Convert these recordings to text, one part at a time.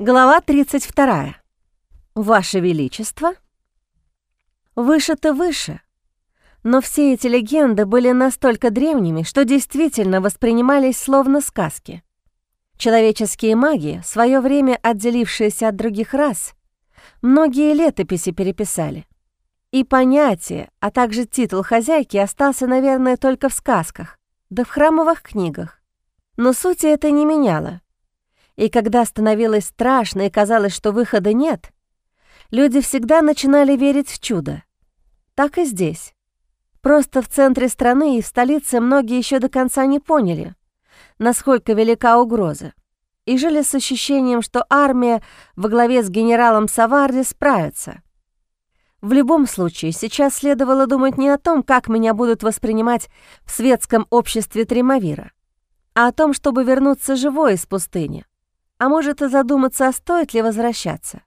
Глава 32. Ваше Величество. Выше-то выше. Но все эти легенды были настолько древними, что действительно воспринимались словно сказки. Человеческие маги, в свое время отделившиеся от других рас, многие летописи переписали. И понятие, а также титул хозяйки остался, наверное, только в сказках, да в храмовых книгах. Но сути это не меняло. И когда становилось страшно и казалось, что выхода нет, люди всегда начинали верить в чудо. Так и здесь. Просто в центре страны и в столице многие еще до конца не поняли, насколько велика угроза, и жили с ощущением, что армия во главе с генералом Саварди справится. В любом случае, сейчас следовало думать не о том, как меня будут воспринимать в светском обществе Тремавира, а о том, чтобы вернуться живой из пустыни. А может и задуматься, а стоит ли возвращаться.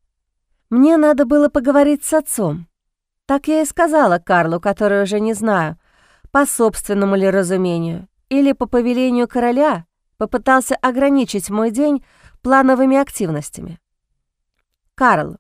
Мне надо было поговорить с отцом. Так я и сказала Карлу, который уже не знаю, по собственному ли разумению или по повелению короля попытался ограничить мой день плановыми активностями. «Карл,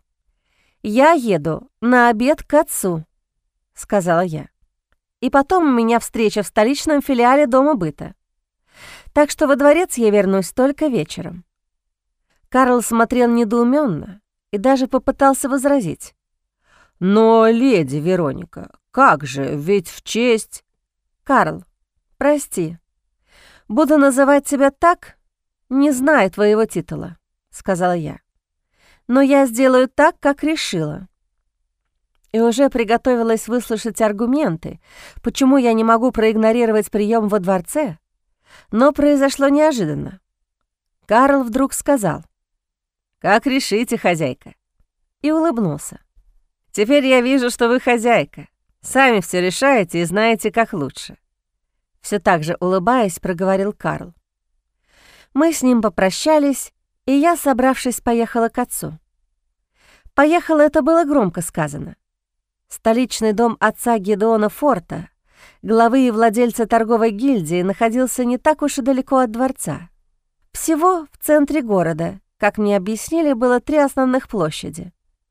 я еду на обед к отцу», — сказала я. «И потом у меня встреча в столичном филиале Дома быта. Так что во дворец я вернусь только вечером». Карл смотрел недоуменно и даже попытался возразить. «Но, леди Вероника, как же, ведь в честь...» «Карл, прости, буду называть тебя так, не зная твоего титула», — сказала я. «Но я сделаю так, как решила». И уже приготовилась выслушать аргументы, почему я не могу проигнорировать прием во дворце, но произошло неожиданно. Карл вдруг сказал: «Как решите, хозяйка», и улыбнулся. «Теперь я вижу, что вы хозяйка. Сами все решаете и знаете, как лучше». Все так же улыбаясь, проговорил Карл. Мы с ним попрощались, и я, собравшись, поехала к отцу. Поехала — это было громко сказано. Столичный дом отца Гедеона Форта, главы и владельца торговой гильдии, находился не так уж и далеко от дворца. Всего в центре города, как мне объяснили, было 3 основных площади.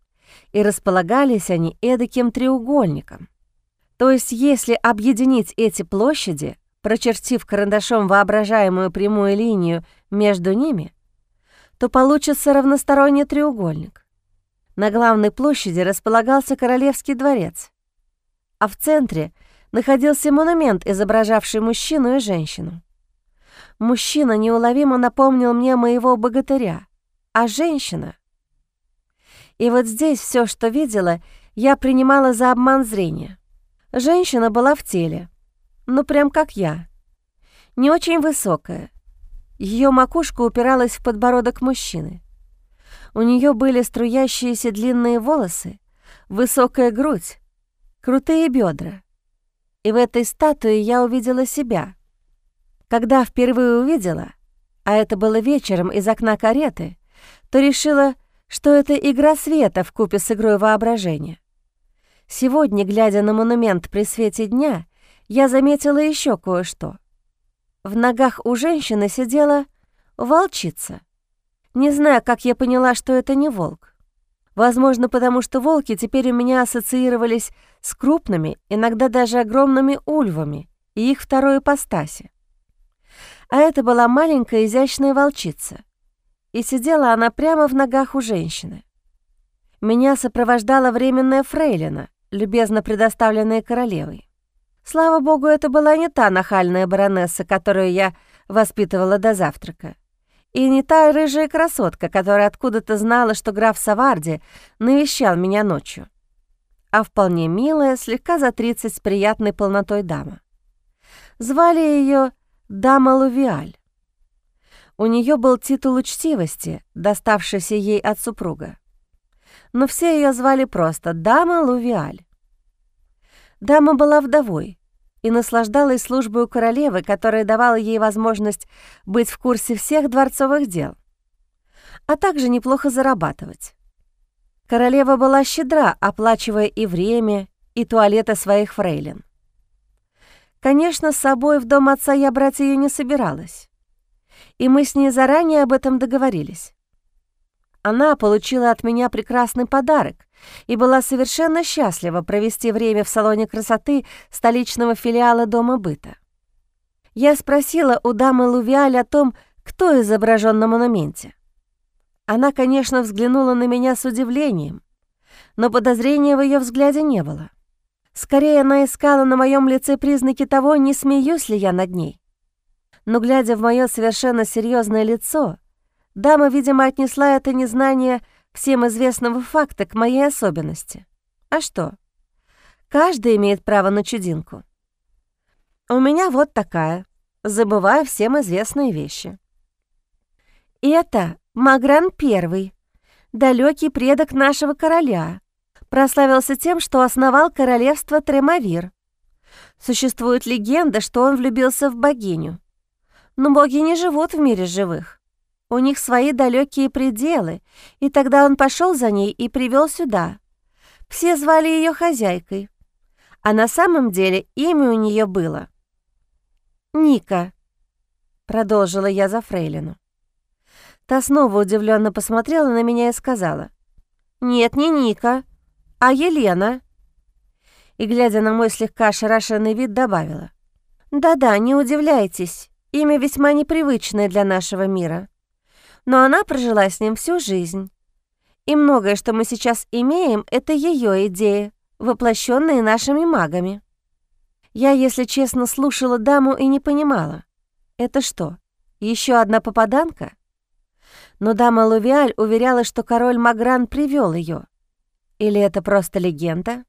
И располагались они эдаким треугольником. То есть, если объединить эти площади, прочертив карандашом воображаемую прямую линию между ними, то получится равносторонний треугольник. На главной площади располагался Королевский дворец, а в центре находился монумент, изображавший мужчину и женщину. Мужчина неуловимо напомнил мне моего богатыря, а женщина... И вот здесь все, что видела, я принимала за обман зрения. Женщина была в теле, ну прям как я. Не очень высокая. Ее макушка упиралась в подбородок мужчины. У нее были струящиеся длинные волосы, высокая грудь, крутые бедра. И в этой статуе я увидела себя. Когда впервые увидела, а это было вечером из окна кареты, то решила, что это игра света вкупе с игрой воображения. Сегодня, глядя на монумент при свете дня, я заметила еще кое-что. В ногах у женщины сидела волчица. Не знаю, как я поняла, что это не волк. Возможно, потому что волки теперь у меня ассоциировались с крупными, иногда даже огромными ульвами и их второй ипостаси. А это была маленькая изящная волчица. И сидела она прямо в ногах у женщины. Меня сопровождала временная фрейлина, любезно предоставленная королевой. Слава богу, это была не та нахальная баронесса, которую я воспитывала до завтрака, и не та рыжая красотка, которая откуда-то знала, что граф Саварди навещал меня ночью, а вполне милая, слегка за 30 с приятной полнотой дама. Звали ее дама Лувиаль. У нее был титул учтивости, доставшийся ей от супруга. Но все ее звали просто дама Лувиаль. Дама была вдовой и наслаждалась службой у королевы, которая давала ей возможность быть в курсе всех дворцовых дел, а также неплохо зарабатывать. Королева была щедра, оплачивая и время, и туалеты своих фрейлин. Конечно, с собой в дом отца я брать ее не собиралась, и мы с ней заранее об этом договорились. Она получила от меня прекрасный подарок и была совершенно счастлива провести время в салоне красоты столичного филиала Дома быта. Я спросила у дамы Лувиаль о том, кто изображен на монументе. Она, конечно, взглянула на меня с удивлением, но подозрения в ее взгляде не было. Скорее, она искала на моем лице признаки того, не смеюсь ли я над ней. Но, глядя в мое совершенно серьезное лицо, дама, видимо, отнесла это незнание всем известного факта к моей особенности. А что? Каждый имеет право на чудинку. У меня вот такая, забываю всем известные вещи. Это Магран I, далекий предок нашего короля, прославился тем, что основал королевство Тремавир. Существует легенда, что он влюбился в богиню. Но боги не живут в мире живых. У них свои далекие пределы, и тогда он пошел за ней и привел сюда. Все звали ее хозяйкой, а на самом деле имя у нее было Ника, продолжила я за фрейлину. Та снова удивленно посмотрела на меня и сказала: «Нет, не Ника, а Елена». И, глядя на мой слегка ошарашенный вид, добавила: «Да-да, не удивляйтесь, имя весьма непривычное для нашего мира. Но она прожила с ним всю жизнь. И многое, что мы сейчас имеем, это ее идеи, воплощенные нашими магами». Я, если честно, слушала даму и не понимала. Это что, еще одна попаданка? Но дама Лувиаль уверяла, что король Магран привел ее. Или это просто легенда?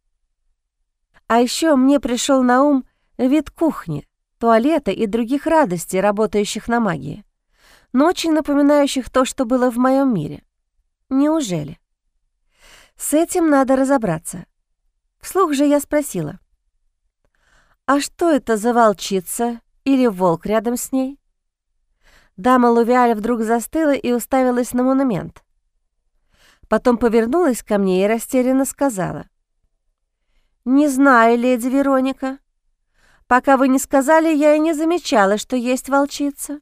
А еще мне пришел на ум вид кухни, туалета и других радостей, работающих на магии, но очень напоминающих то, что было в моем мире. Неужели? С этим надо разобраться. Вслух же я спросила: «А что это за волчица или волк рядом с ней?» Дама Лувиаль вдруг застыла и уставилась на монумент. Потом повернулась ко мне и растерянно сказала: «Не знаю, леди Вероника. Пока вы не сказали, я и не замечала, что есть волчица».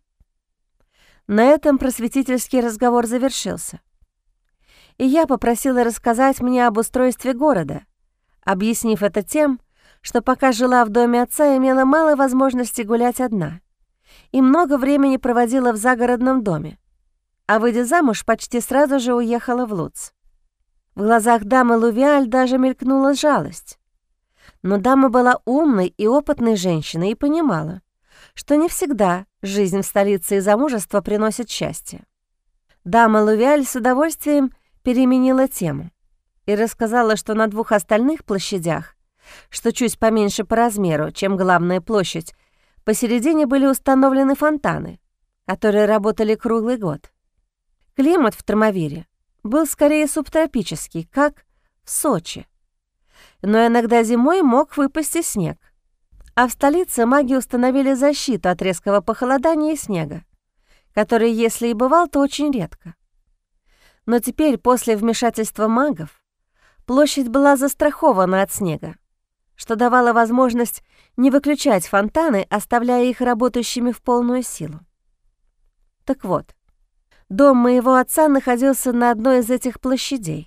На этом просветительский разговор завершился. И я попросила рассказать мне об устройстве города, объяснив это тем, что пока жила в доме отца, имела мало возможности гулять одна и много времени проводила в загородном доме, а, выйдя замуж, почти сразу же уехала в Луц. В глазах дамы Лувиаль даже мелькнула жалость. Но дама была умной и опытной женщиной и понимала, что не всегда жизнь в столице и замужество приносит счастье. Дама Лувиаль с удовольствием переменила тему и рассказала, что на 2 остальных площадях, что чуть поменьше по размеру, чем главная площадь, посередине были установлены фонтаны, которые работали круглый год. Климат в Тремавире был скорее субтропический, как в Сочи. Но иногда зимой мог выпасть и снег. А в столице маги установили защиту от резкого похолодания и снега, который, если и бывал, то очень редко. Но теперь, после вмешательства магов, площадь была застрахована от снега, что давало возможность не выключать фонтаны, оставляя их работающими в полную силу. Так вот, дом моего отца находился на одной из этих площадей.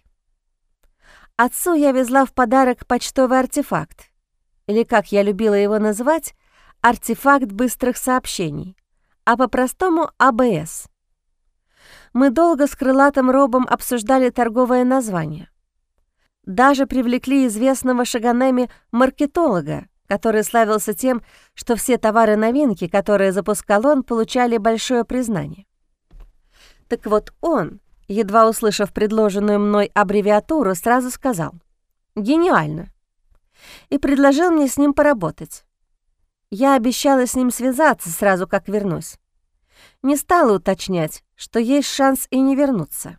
Отцу я везла в подарок почтовый артефакт, или, как я любила его называть, артефакт быстрых сообщений, а по-простому АБС. Мы долго с крылатым Робом обсуждали торговое название. Даже привлекли известного Шаганеми маркетолога, который славился тем, что все товары-новинки, которые запускал он, получали большое признание. Так вот он, едва услышав предложенную мной аббревиатуру, сразу сказал: «Гениально!» и предложил мне с ним поработать. Я обещала с ним связаться сразу, как вернусь. Не стала уточнять, что есть шанс и не вернуться.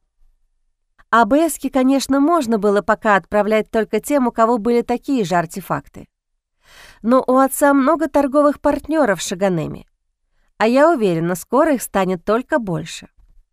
АБСки, конечно, можно было пока отправлять только тем, у кого были такие же артефакты. Но у отца много торговых партнеров в Шаганеме, а я уверена, скоро их станет только больше.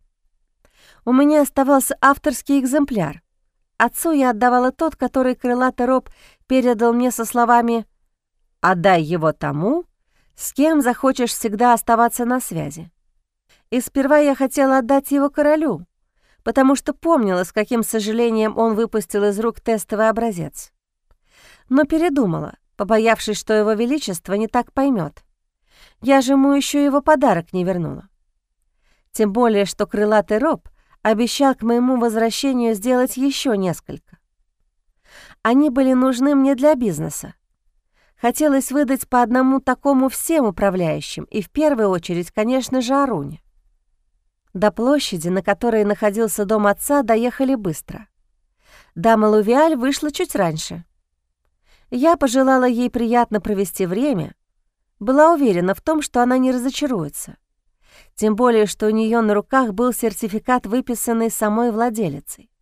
У меня оставался авторский экземпляр. Отцу я отдавала тот, который крылатый Роб передал мне со словами: «Отдай его тому, с кем захочешь всегда оставаться на связи». И сперва я хотела отдать его королю, потому что помнила, с каким сожалением он выпустил из рук тестовый образец. Но передумала, побоявшись, что его величество не так поймет. Я же ему еще его подарок не вернула. Тем более, что крылатый роб обещал к моему возвращению сделать еще несколько. Они были нужны мне для бизнеса. Хотелось выдать по одному такому всем управляющим, и в первую очередь, конечно же, Аруне. До площади, на которой находился дом отца, доехали быстро. Дама Лувиаль вышла чуть раньше. Я пожелала ей приятно провести время, была уверена в том, что она не разочаруется. Тем более, что у нее на руках был сертификат, выписанный самой владелицей.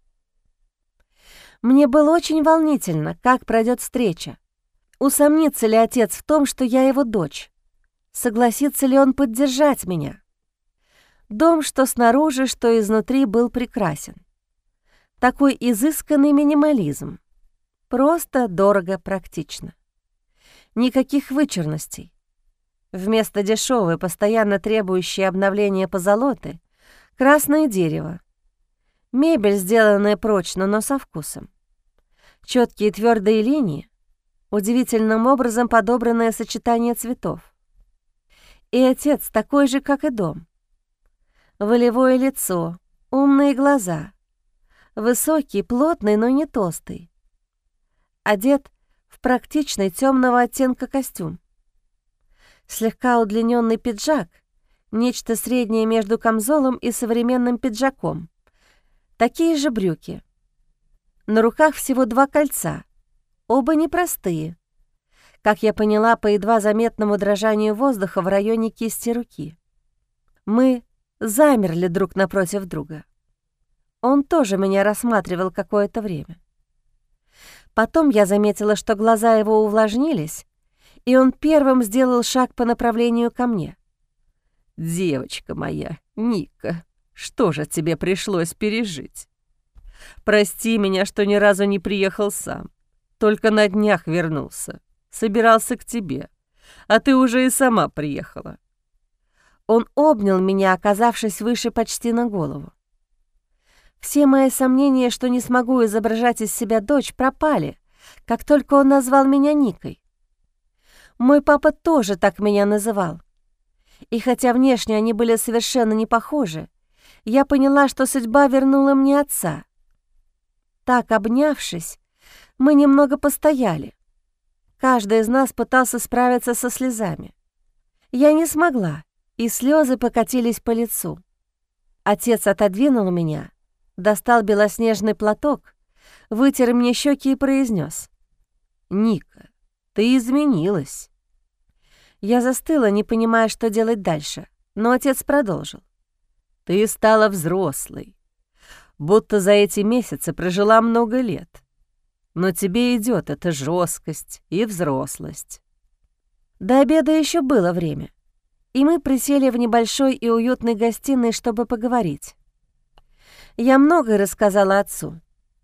Мне было очень волнительно, как пройдет встреча. Усомнится ли отец в том, что я его дочь? Согласится ли он поддержать меня? Дом, что снаружи, что изнутри, был прекрасен. Такой изысканный минимализм. Просто, дорого, практично. Никаких вычурностей. Вместо дешевой, постоянно требующей обновления позолоты, красное дерево. Мебель, сделанная прочно, но со вкусом. Четкие твердые линии, удивительным образом подобранное сочетание цветов. И отец такой же, как и дом. Волевое лицо, умные глаза. Высокий, плотный, но не толстый. Одет в практичный темного оттенка костюм. Слегка удлиненный пиджак, нечто среднее между камзолом и современным пиджаком. Такие же брюки. На руках всего 2 кольца, оба непростые. Как я поняла по едва заметному дрожанию воздуха в районе кисти руки. Мы замерли друг напротив друга. Он тоже меня рассматривал какое-то время. Потом я заметила, что глаза его увлажнились, и он первым сделал шаг по направлению ко мне. «Девочка моя, Ника, что же тебе пришлось пережить? Прости меня, что ни разу не приехал сам. Только на днях вернулся. Собирался к тебе, а ты уже и сама приехала». Он обнял меня, оказавшись выше почти на голову. Все мои сомнения, что не смогу изображать из себя дочь, пропали, как только он назвал меня Никой. Мой папа тоже так меня называл. И хотя внешне они были совершенно не похожи, я поняла, что судьба вернула мне отца. Так, обнявшись, мы немного постояли. Каждый из нас пытался справиться со слезами. Я не смогла, и слезы покатились по лицу. Отец отодвинул меня, достал белоснежный платок, вытер мне щеки и произнес: «Ника, ты изменилась». Я застыла, не понимая, что делать дальше, но отец продолжил. «Ты стала взрослой, будто за эти месяцы прожила много лет. Но тебе идет эта жесткость и взрослость». До обеда еще было время, и мы присели в небольшой и уютной гостиной, чтобы поговорить. Я многое рассказала отцу.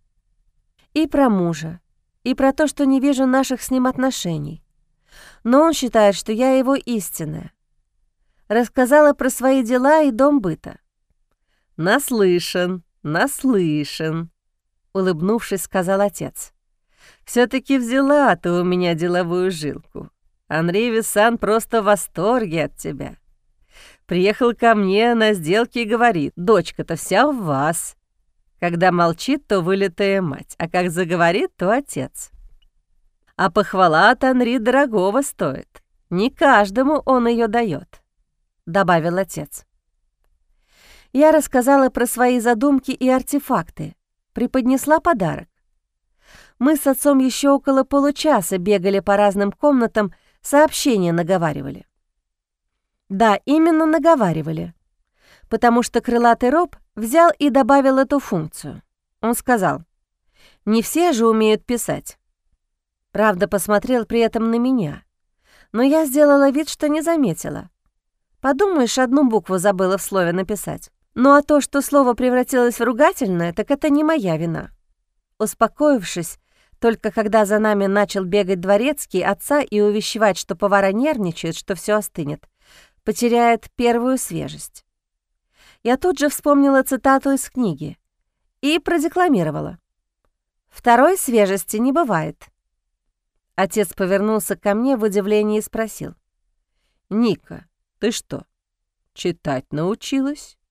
И про мужа, и про то, что не вижу наших с ним отношений. Но он считает, что я его истинная. Рассказала про свои дела и дом быта. «Наслышан, наслышан», — улыбнувшись, сказал отец. «Все-таки взяла ты у меня деловую жилку. Анри Виссан просто в восторге от тебя. Приехал ко мне на сделке и говорит: дочка-то вся в вас. Когда молчит, то вылитая мать, а как заговорит, то отец. А похвала от Анри дорогого стоит. Не каждому он ее дает», — добавил отец. Я рассказала про свои задумки и артефакты, преподнесла подарок. Мы с отцом еще около получаса бегали по разным комнатам, сообщения наговаривали. Да, именно наговаривали, потому что крылатый роб взял и добавил эту функцию. Он сказал: «Не все же умеют писать». Правда, посмотрел при этом на меня, но я сделала вид, что не заметила. Подумаешь, одну букву забыла в слове написать. Ну а то, что слово превратилось в ругательное, так это не моя вина. Успокоившись, только когда за нами начал бегать дворецкий отца и увещевать, что повара нервничают, что все остынет, потеряет первую свежесть. Я тут же вспомнила цитату из книги и продекламировала. «Второй свежести не бывает». Отец повернулся ко мне в удивлении и спросил. «Ника, ты что, читать научилась?»